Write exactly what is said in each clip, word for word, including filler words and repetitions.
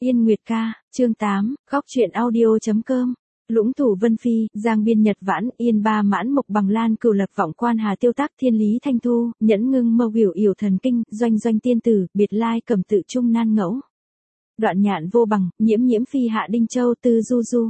Yên Nguyệt ca, chương tám, góc truyện audio.com. Lũng Thủ Vân Phi, Giang Biên Nhật Vãn, Yên Ba Mãn Mộc Bằng Lan Cửu Lập Vọng Quan Hà Tiêu Tác Thiên Lý Thanh Thu, Nhẫn Ngưng Mâu Biểu Yểu Thần Kinh, Doanh Doanh Tiên Tử, Biệt Lai Cẩm Tự Trung Nan Ngẫu. Đoạn Nhạn Vô Bằng, Nhiễm Nhiễm Phi Hạ Đinh Châu Tư Du Du.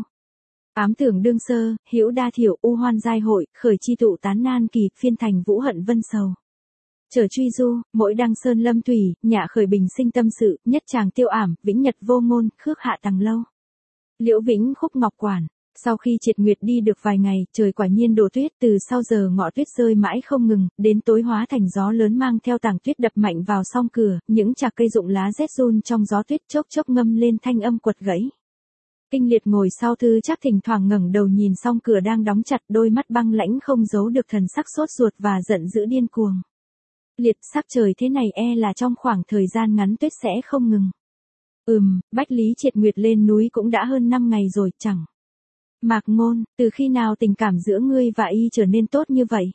Ám Tưởng Đương Sơ, Hữu Đa Thiểu U Hoan Giai Hội, Khởi Chi Tụ Tán Nan Kỳ, Phiên Thành Vũ Hận Vân Sầu. Trở truy du, mỗi đăng sơn lâm thủy, nhạ khởi bình sinh tâm sự, nhất tràng tiêu ảm, vĩnh nhật vô ngôn, khước hạ tầng lâu. Liễu Vĩnh Khúc Ngọc Quản. Sau khi Triệt Nguyệt đi được vài ngày, trời quả nhiên đổ tuyết, từ sau giờ ngọ tuyết rơi mãi không ngừng, đến tối hóa thành gió lớn mang theo tảng tuyết đập mạnh vào song cửa, những chạc cây rụng lá rét run trong gió tuyết chốc chốc ngâm lên thanh âm quật gãy. Kinh Liệt ngồi sau thư chắc thỉnh thoảng ngẩng đầu nhìn song cửa đang đóng chặt, đôi mắt băng lãnh không giấu được thần sắc sốt ruột và giận dữ điên cuồng. Liệt, sắc trời thế này e là trong khoảng thời gian ngắn tuyết sẽ không ngừng. Ừm, Bách Lý Triệt Nguyệt lên núi cũng đã hơn năm ngày rồi, chẳng. Mạc Ngôn, từ khi nào tình cảm giữa ngươi và y trở nên tốt như vậy?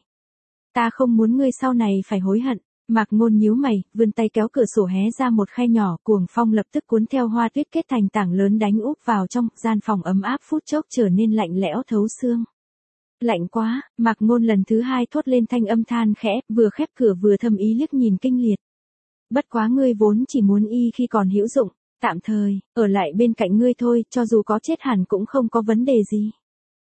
Ta không muốn ngươi sau này phải hối hận. Mạc Ngôn nhíu mày, vươn tay kéo cửa sổ hé ra một khe nhỏ, cuồng phong lập tức cuốn theo hoa tuyết kết thành tảng lớn đánh úp vào trong, gian phòng ấm áp phút chốc trở nên lạnh lẽo thấu xương. Lạnh quá, Mạc Ngôn lần thứ hai thốt lên thanh âm than khẽ, vừa khép cửa vừa thầm ý liếc nhìn Kinh Liệt. Bất quá ngươi vốn chỉ muốn y khi còn hữu dụng, tạm thời, ở lại bên cạnh ngươi thôi, cho dù có chết hẳn cũng không có vấn đề gì.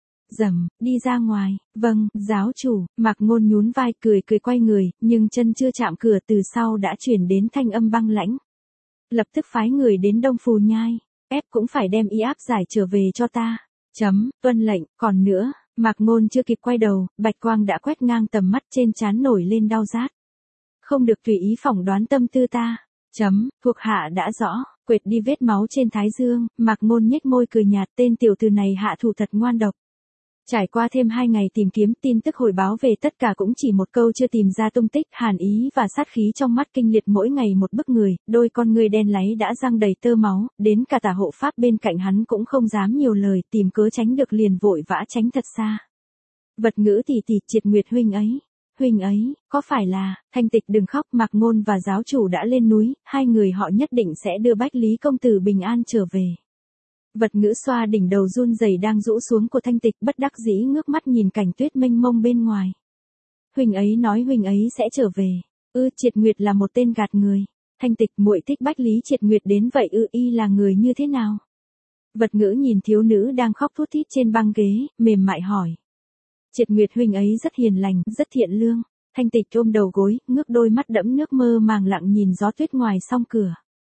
Dầm, đi ra ngoài, vâng, giáo chủ, Mạc Ngôn nhún vai cười cười quay người, nhưng chân chưa chạm cửa từ sau đã chuyển đến thanh âm băng lãnh. Lập tức phái người đến Đông Phù Nhai, ép cũng phải đem y áp giải trở về cho ta. Chấm, tuân lệnh, còn nữa. Mạc Ngôn chưa kịp quay đầu, bạch quang đã quét ngang tầm mắt, trên trán nổi lên đau rát. Không được tùy ý phỏng đoán tâm tư ta. Chấm, thuộc hạ đã rõ, quệt đi vết máu trên thái dương, Mạc Ngôn nhếch môi cười nhạt, tên tiểu tử này hạ thủ thật ngoan độc. Trải qua thêm hai ngày tìm kiếm, tin tức hồi báo về tất cả cũng chỉ một câu chưa tìm ra tung tích, hàn ý và sát khí trong mắt Kinh Liệt mỗi ngày một bức người, đôi con ngươi đen láy đã răng đầy tơ máu, đến cả tả hộ pháp bên cạnh hắn cũng không dám nhiều lời, tìm cớ tránh được liền vội vã tránh thật xa. Vật ngữ tỷ tỷ, Triệt Nguyệt huynh ấy, huynh ấy, có phải là, Thanh Tịch đừng khóc, Mạc Ngôn và giáo chủ đã lên núi, hai người họ nhất định sẽ đưa Bách Lý công tử bình an trở về. Vật ngữ xoa đỉnh đầu run rẩy đang rũ xuống của Thanh Tịch, bất đắc dĩ ngước mắt nhìn cảnh tuyết mênh mông bên ngoài. Huynh ấy nói huynh ấy sẽ trở về. Ư, Triệt Nguyệt là một tên gạt người. Thanh Tịch, muội thích Bách Lý Triệt Nguyệt đến vậy ư, y là người như thế nào? Vật ngữ nhìn thiếu nữ đang khóc thút thít trên băng ghế, mềm mại hỏi. Triệt Nguyệt huynh ấy rất hiền lành, rất thiện lương. Thanh Tịch ôm đầu gối, ngước đôi mắt đẫm nước mơ màng lặng nhìn gió tuyết ngoài song cửa.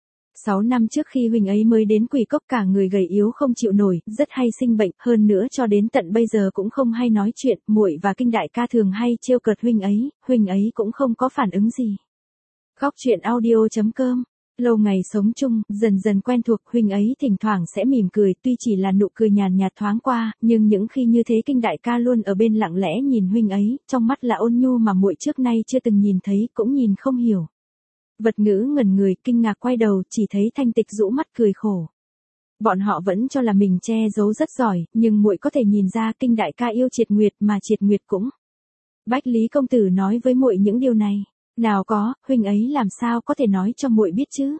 Sáu năm trước khi huynh ấy mới đến Quỷ Cốc, cả người gầy yếu không chịu nổi, rất hay sinh bệnh, hơn nữa cho đến tận bây giờ cũng không hay nói chuyện, muội và Kinh đại ca thường hay trêu cợt huynh ấy, huynh ấy cũng không có phản ứng gì. Góc truyện audio.com. Lâu ngày sống chung, dần dần quen thuộc, huynh ấy thỉnh thoảng sẽ mỉm cười, tuy chỉ là nụ cười nhàn nhạt thoáng qua, nhưng những khi như thế Kinh đại ca luôn ở bên lặng lẽ nhìn huynh ấy, trong mắt là ôn nhu mà muội trước nay chưa từng nhìn thấy, cũng nhìn không hiểu. Vật ngữ ngẩn người, kinh ngạc quay đầu, chỉ thấy Thanh Tịch rũ mắt cười khổ. Bọn họ vẫn cho là mình che giấu rất giỏi, nhưng muội có thể nhìn ra Kinh đại ca yêu Triệt Nguyệt, mà Triệt Nguyệt cũng. Bách Lý công tử nói với muội những điều này. Nào có, huynh ấy làm sao có thể nói cho muội biết chứ?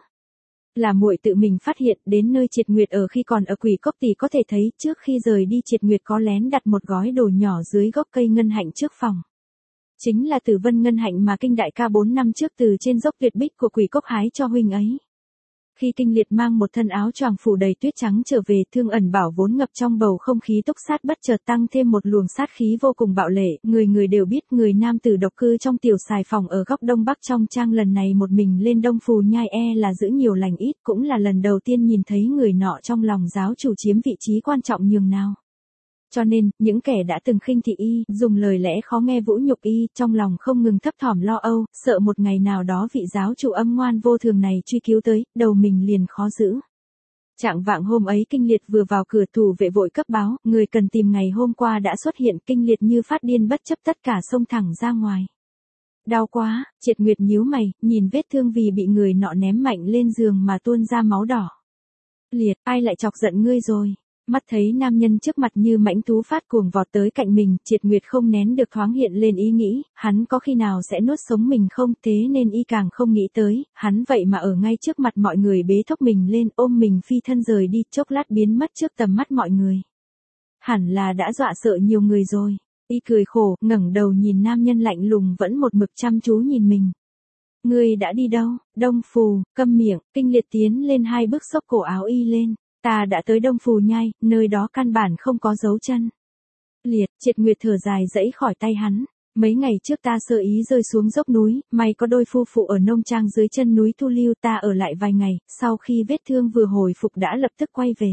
Là muội tự mình phát hiện, đến nơi Triệt Nguyệt ở khi còn ở Quỷ Cốc thì có thể thấy, trước khi rời đi Triệt Nguyệt có lén đặt một gói đồ nhỏ dưới gốc cây ngân hạnh trước phòng. Chính là Tử Vân ngân hạnh mà Kinh đại ca bốn năm trước từ trên dốc tuyệt bích của Quỷ Cốc hái cho huynh ấy. Khi Kinh Liệt mang một thân áo choàng phủ đầy tuyết trắng trở về, Thương Ẩn Bảo vốn ngập trong bầu không khí túc sát bất chợt tăng thêm một luồng sát khí vô cùng bạo lệ, người người đều biết người nam tử độc cư trong tiểu xài phòng ở góc đông bắc trong trang lần này một mình lên Đông Phù Nhai e là giữ nhiều lành ít, cũng là lần đầu tiên nhìn thấy người nọ trong lòng giáo chủ chiếm vị trí quan trọng nhường nào. Cho nên, những kẻ đã từng khinh thị y, dùng lời lẽ khó nghe vũ nhục y, trong lòng không ngừng thấp thỏm lo âu, sợ một ngày nào đó vị giáo chủ âm ngoan vô thường này truy cứu tới, đầu mình liền khó giữ. Trạng vạng hôm ấy Kinh Liệt vừa vào cửa, thủ vệ vội cấp báo, người cần tìm ngày hôm qua đã xuất hiện. Kinh Liệt như phát điên bất chấp tất cả xông thẳng ra ngoài. Đau quá, Triệt Nguyệt nhíu mày, nhìn vết thương vì bị người nọ ném mạnh lên giường mà tuôn ra máu đỏ. Liệt, ai lại chọc giận ngươi rồi? Mắt thấy nam nhân trước mặt như mãnh thú phát cuồng vọt tới cạnh mình, Triệt Nguyệt không nén được thoáng hiện lên ý nghĩ, hắn có khi nào sẽ nuốt sống mình không, thế nên y càng không nghĩ tới, hắn vậy mà ở ngay trước mặt mọi người bế thốc mình lên, ôm mình phi thân rời đi, chốc lát biến mất trước tầm mắt mọi người. Hẳn là đã dọa sợ nhiều người rồi. Y cười khổ, ngẩng đầu nhìn nam nhân lạnh lùng vẫn một mực chăm chú nhìn mình. Ngươi đã đi đâu? Đông Phù, câm miệng, Kinh Liệt tiến lên hai bước xốc cổ áo y lên. Ta đã tới Đông Phù nhai, nơi đó căn bản không có dấu chân. Liệt, Triệt Nguyệt thở dài dẫy khỏi tay hắn. Mấy ngày trước ta sơ ý rơi xuống dốc núi, may có đôi phu phụ ở nông trang dưới chân núi thu lưu, ta ở lại vài ngày, sau khi vết thương vừa hồi phục đã lập tức quay về.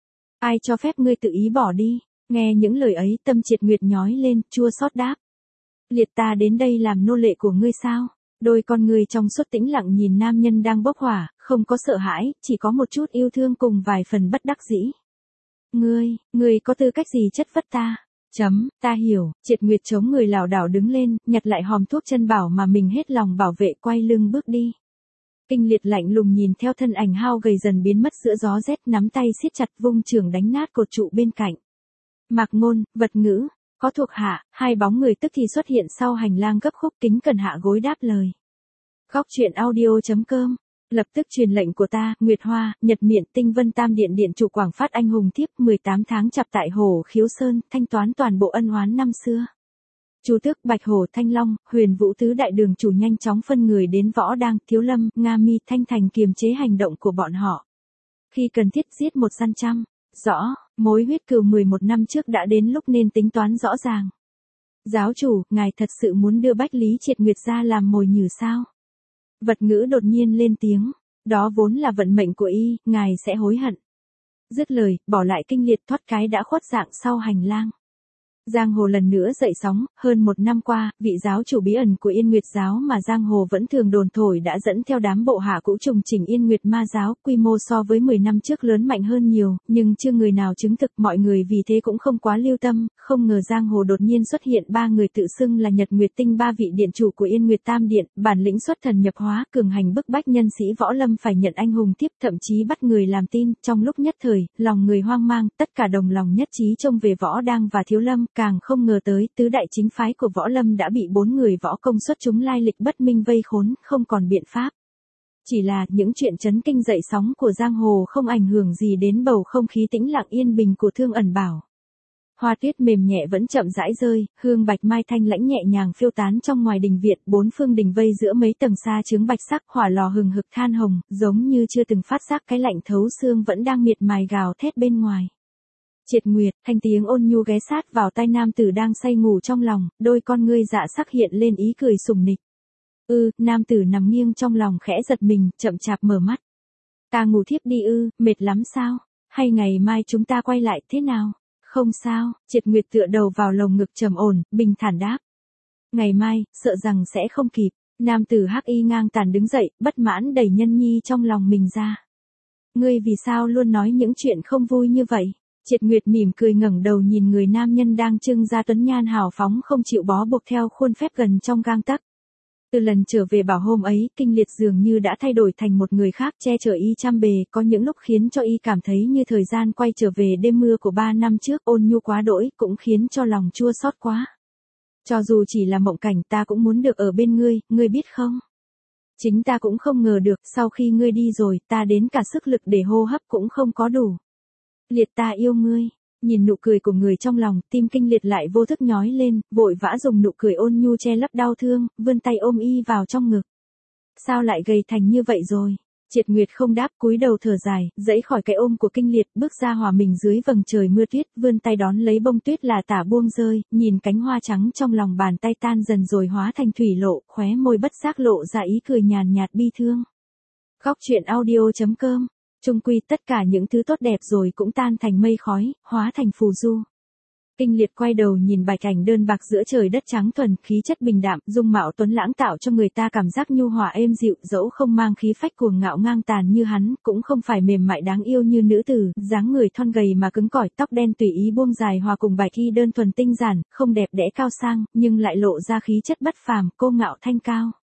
Ai cho phép ngươi tự ý bỏ đi? Nghe những lời ấy, tâm Triệt Nguyệt nhói lên, chua xót đáp. Liệt, ta đến đây làm nô lệ của ngươi sao? Đôi con người trong suốt tĩnh lặng nhìn nam nhân đang bốc hỏa, không có sợ hãi, chỉ có một chút yêu thương cùng vài phần bất đắc dĩ. Ngươi, ngươi có tư cách gì chất vấn ta? Chấm, ta hiểu. Triệt Nguyệt chống người lảo đảo đứng lên, nhặt lại hòm thuốc chân bảo mà mình hết lòng bảo vệ, quay lưng bước đi. Kinh Liệt lạnh lùng nhìn theo thân ảnh hao gầy dần biến mất giữa gió rét, nắm tay siết chặt vung chưởng đánh nát cột trụ bên cạnh. Mạc Ngôn, Vật Ngữ, có thuộc hạ, hai bóng người tức thì xuất hiện sau hành lang gấp khúc, kính cẩn hạ gối đáp lời. Góc truyện audio chấm com. Lập tức truyền lệnh của ta, Nguyệt Hoa, Nhật Miện, Tinh Vân Tam Điện Điện chủ Quảng Phát anh hùng thiếp, mười tám tháng chặp tại Hồ Khiếu Sơn, thanh toán toàn bộ ân oán năm xưa. Chu Tước, Bạch Hổ, Thanh Long, Huyền Vũ tứ đại đường chủ nhanh chóng phân người đến Võ Đang, Thiếu Lâm, Nga Mi, Thanh Thành kiềm chế hành động của bọn họ. Khi cần thiết giết một săn trăm. Rõ, mối huyết cừu mười một năm trước đã đến lúc nên tính toán rõ ràng. Giáo chủ, ngài thật sự muốn đưa Bách Lý Triệt Nguyệt ra làm mồi nhử sao? Vật Ngữ đột nhiên lên tiếng, đó vốn là vận mệnh của y, ngài sẽ hối hận. Dứt lời, bỏ lại Kinh Liệt thoát cái đã khuất dạng sau hành lang. Giang hồ lần nữa dậy sóng, hơn một năm qua, vị giáo chủ bí ẩn của Yên Nguyệt giáo mà Giang hồ vẫn thường đồn thổi đã dẫn theo đám bộ hạ cũ trùng chỉnh Yên Nguyệt ma giáo, quy mô so với mười năm trước lớn mạnh hơn nhiều, nhưng chưa người nào chứng thực, mọi người vì thế cũng không quá lưu tâm, không ngờ Giang hồ đột nhiên xuất hiện ba người tự xưng là Nhật Nguyệt Tinh, ba vị điện chủ của Yên Nguyệt Tam Điện, bản lĩnh xuất thần nhập hóa, cường hành bức bách nhân sĩ võ lâm phải nhận anh hùng tiếp, thậm chí bắt người làm tin, trong lúc nhất thời, lòng người hoang mang, tất cả đồng lòng nhất trí trông về Võ Đang và Thiếu Lâm. Càng không ngờ tới, tứ đại chính phái của Võ Lâm đã bị bốn người võ công xuất chúng lai lịch bất minh vây khốn, không còn biện pháp. Chỉ là, những chuyện chấn kinh dậy sóng của giang hồ không ảnh hưởng gì đến bầu không khí tĩnh lặng yên bình của Thương Ẩn Bảo. Hoa tuyết mềm nhẹ vẫn chậm rãi rơi, hương bạch mai thanh lãnh nhẹ nhàng phiêu tán trong ngoài đình viện, bốn phương đình vây giữa mấy tầng sa chướng bạch sắc, hỏa lò hừng hực than hồng, giống như chưa từng phát giác cái lạnh thấu xương vẫn đang miệt mài gào thét bên ngoài. Triệt Nguyệt, thanh tiếng ôn nhu ghé sát vào tai nam tử đang say ngủ trong lòng, đôi con ngươi dạ sắc hiện lên ý cười sùng nịch. Ư, nam tử nằm nghiêng trong lòng khẽ giật mình, chậm chạp mở mắt. Ta ngủ thiếp đi ư, mệt lắm sao? Hay ngày mai chúng ta quay lại thế nào? Không sao, Triệt Nguyệt tựa đầu vào lồng ngực trầm ổn, bình thản đáp. Ngày mai, sợ rằng sẽ không kịp. Nam tử hắc y ngang tàn đứng dậy, bất mãn đẩy nhân nhi trong lòng mình ra. Ngươi vì sao luôn nói những chuyện không vui như vậy? Triệt Nguyệt mỉm cười ngẩng đầu nhìn người nam nhân đang trưng ra tuấn nhan hào phóng không chịu bó buộc theo khuôn phép gần trong gang tấc. Từ lần trở về bảo hôm ấy, Kinh Liệt dường như đã thay đổi thành một người khác, che chở y trăm bề, có những lúc khiến cho y cảm thấy như thời gian quay trở về đêm mưa của ba năm trước, ôn nhu quá đỗi, cũng khiến cho lòng chua xót quá. Cho dù chỉ là mộng cảnh, ta cũng muốn được ở bên ngươi, ngươi biết không? Chính ta cũng không ngờ được, sau khi ngươi đi rồi, ta đến cả sức lực để hô hấp cũng không có đủ. Liệt, ta yêu ngươi. Nhìn nụ cười của người trong lòng, tim Kinh Liệt lại vô thức nhói lên, vội vã dùng nụ cười ôn nhu che lấp đau thương, vươn tay ôm y vào trong ngực. Sao lại gầy thành như vậy rồi? Triệt Nguyệt không đáp, cúi đầu thở dài, dãy khỏi cái ôm của Kinh Liệt, bước ra hòa mình dưới vầng trời mưa tuyết, vươn tay đón lấy bông tuyết là tả buông rơi, nhìn cánh hoa trắng trong lòng bàn tay tan dần rồi hóa thành thủy lộ, khóe môi bất giác lộ ra ý cười nhàn nhạt bi thương. Góc truyện audio chấm com. Chung quy tất cả những thứ tốt đẹp rồi cũng tan thành mây khói, hóa thành phù du. Kinh Liệt quay đầu nhìn bạch ảnh đơn bạc giữa trời đất trắng thuần, khí chất bình đạm, dung mạo tuấn lãng tạo cho người ta cảm giác nhu hòa êm dịu, dẫu không mang khí phách cuồng ngạo ngang tàn như hắn, cũng không phải mềm mại đáng yêu như nữ tử, dáng người thon gầy mà cứng cỏi, tóc đen tùy ý buông dài hòa cùng bạch y đơn thuần tinh giản, không đẹp đẽ cao sang, nhưng lại lộ ra khí chất bất phàm, cô ngạo thanh cao.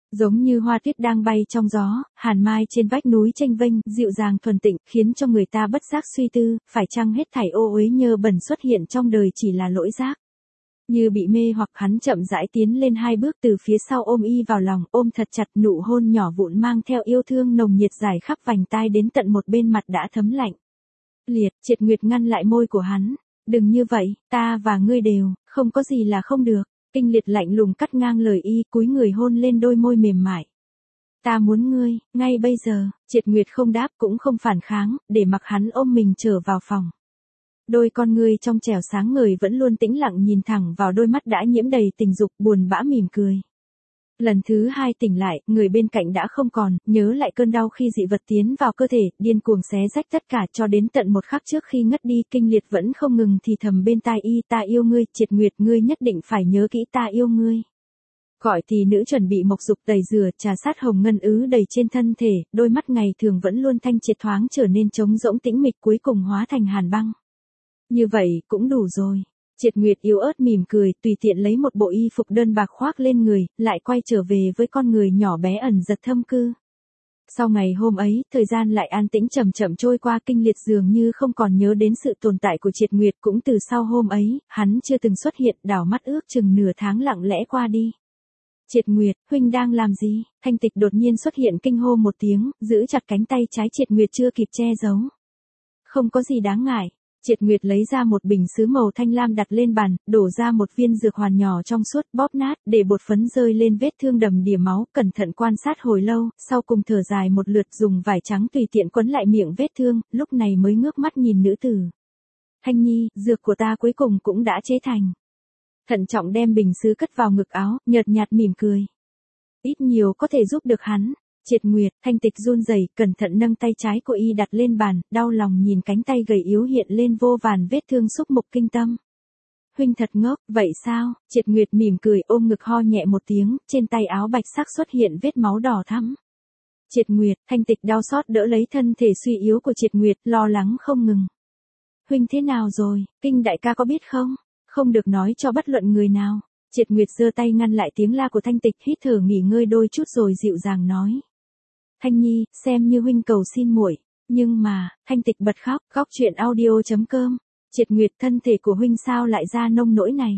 Giống như hoa tuyết đang bay trong gió, hàn mai trên vách núi chênh vênh, dịu dàng thuần tịnh, khiến cho người ta bất giác suy tư, phải chăng hết thảy ô uế nhơ bẩn xuất hiện trong đời chỉ là lỗi giác. Như bị mê hoặc hắn chậm rãi tiến lên hai bước từ phía sau ôm y vào lòng, ôm thật chặt, nụ hôn nhỏ vụn mang theo yêu thương nồng nhiệt dài khắp vành tai đến tận một bên mặt đã thấm lạnh. Liệt, Triệt Nguyệt ngăn lại môi của hắn. Đừng như vậy, ta và ngươi đều, không có gì là không được. Kinh Liệt lạnh lùng cắt ngang lời y, cúi người hôn lên đôi môi mềm mại. Ta muốn ngươi, ngay bây giờ. Triệt Nguyệt không đáp cũng không phản kháng, để mặc hắn ôm mình trở vào phòng. Đôi con ngươi trong trẻo sáng ngời vẫn luôn tĩnh lặng nhìn thẳng vào đôi mắt đã nhiễm đầy tình dục, buồn bã mỉm cười. Lần thứ hai tỉnh lại, người bên cạnh đã không còn, nhớ lại cơn đau khi dị vật tiến vào cơ thể, điên cuồng xé rách tất cả cho đến tận một khắc trước khi ngất đi, Kinh Liệt vẫn không ngừng thì thầm bên tai y, ta yêu ngươi, Triệt Nguyệt, ngươi nhất định phải nhớ kỹ ta yêu ngươi. Gọi thì nữ chuẩn bị mộc dục tẩy rửa, trà sát hồng ngân ứ đầy trên thân thể, đôi mắt ngày thường vẫn luôn thanh triệt thoáng trở nên trống rỗng tĩnh mịch, cuối cùng hóa thành hàn băng. Như vậy, cũng đủ rồi. Triệt Nguyệt yếu ớt mỉm cười, tùy tiện lấy một bộ y phục đơn bạc khoác lên người, lại quay trở về với con người nhỏ bé ẩn giật thâm cư. Sau ngày hôm ấy, thời gian lại an tĩnh chậm chậm trôi qua, Kinh Liệt dường như không còn nhớ đến sự tồn tại của Triệt Nguyệt, cũng từ sau hôm ấy, hắn chưa từng xuất hiện, đảo mắt ước chừng nửa tháng lặng lẽ qua đi. Triệt Nguyệt, huynh đang làm gì? Thanh Tịch đột nhiên xuất hiện kinh hô một tiếng, giữ chặt cánh tay trái Triệt Nguyệt chưa kịp che giấu. Không có gì đáng ngại. Triệt Nguyệt lấy ra một bình sứ màu thanh lam đặt lên bàn, đổ ra một viên dược hoàn nhỏ trong suốt, bóp nát, để bột phấn rơi lên vết thương đầm đìa máu, cẩn thận quan sát hồi lâu, sau cùng thở dài một lượt, dùng vải trắng tùy tiện quấn lại miệng vết thương, lúc này mới ngước mắt nhìn nữ tử. Thanh Nhi, dược của ta cuối cùng cũng đã chế thành. Thận trọng đem bình sứ cất vào ngực áo, nhợt nhạt mỉm cười. Ít nhiều có thể giúp được hắn. Triệt Nguyệt, Thanh Tịch run rẩy, cẩn thận nâng tay trái của y đặt lên bàn, đau lòng nhìn cánh tay gầy yếu hiện lên vô vàn vết thương xúc mục kinh tâm. Huynh thật ngốc, vậy sao? Triệt Nguyệt mỉm cười, ôm ngực ho nhẹ một tiếng, trên tay áo bạch sắc xuất hiện vết máu đỏ thắm. Triệt Nguyệt, Thanh Tịch đau xót đỡ lấy thân thể suy yếu của Triệt Nguyệt, lo lắng không ngừng. Huynh thế nào rồi, Kinh đại ca có biết không? Không được nói cho bất luận người nào. Triệt Nguyệt giơ tay ngăn lại tiếng la của Thanh Tịch, hít thở nghỉ ngơi đôi chút rồi dịu dàng nói. Thanh Nhi, xem như huynh cầu xin muội, nhưng mà, Thanh Tịch bật khóc, khóc chuyện audio chấm com. Triệt Nguyệt, thân thể của huynh sao lại ra nông nỗi này?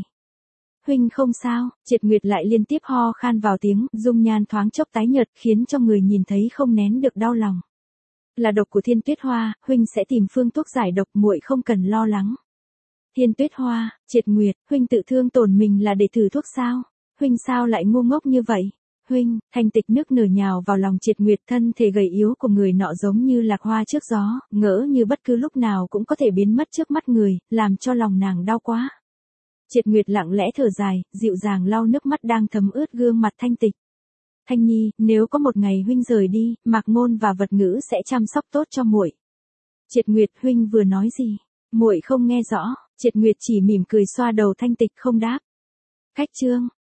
Huynh không sao. Triệt Nguyệt lại liên tiếp ho khan vào tiếng, dung nhan thoáng chốc tái nhợt, khiến cho người nhìn thấy không nén được đau lòng. Là độc của Thiên Tuyết Hoa, huynh sẽ tìm phương thuốc giải độc, muội không cần lo lắng. Thiên Tuyết Hoa, Triệt Nguyệt, huynh tự thương tổn mình là để thử thuốc sao? Huynh sao lại ngu ngốc như vậy? Huynh, Thanh Tịch nước nở nhào vào lòng Triệt Nguyệt, thân thể gầy yếu của người nọ giống như lạc hoa trước gió, ngỡ như bất cứ lúc nào cũng có thể biến mất trước mắt người, làm cho lòng nàng đau quá. Triệt Nguyệt lặng lẽ thở dài, dịu dàng lau nước mắt đang thấm ướt gương mặt Thanh Tịch. Thanh Nhi, nếu có một ngày huynh rời đi, Mạc Ngôn và Vật Ngữ sẽ chăm sóc tốt cho muội. Triệt Nguyệt, huynh vừa nói gì? Muội không nghe rõ. Triệt Nguyệt chỉ mỉm cười xoa đầu Thanh Tịch không đáp. Cách chương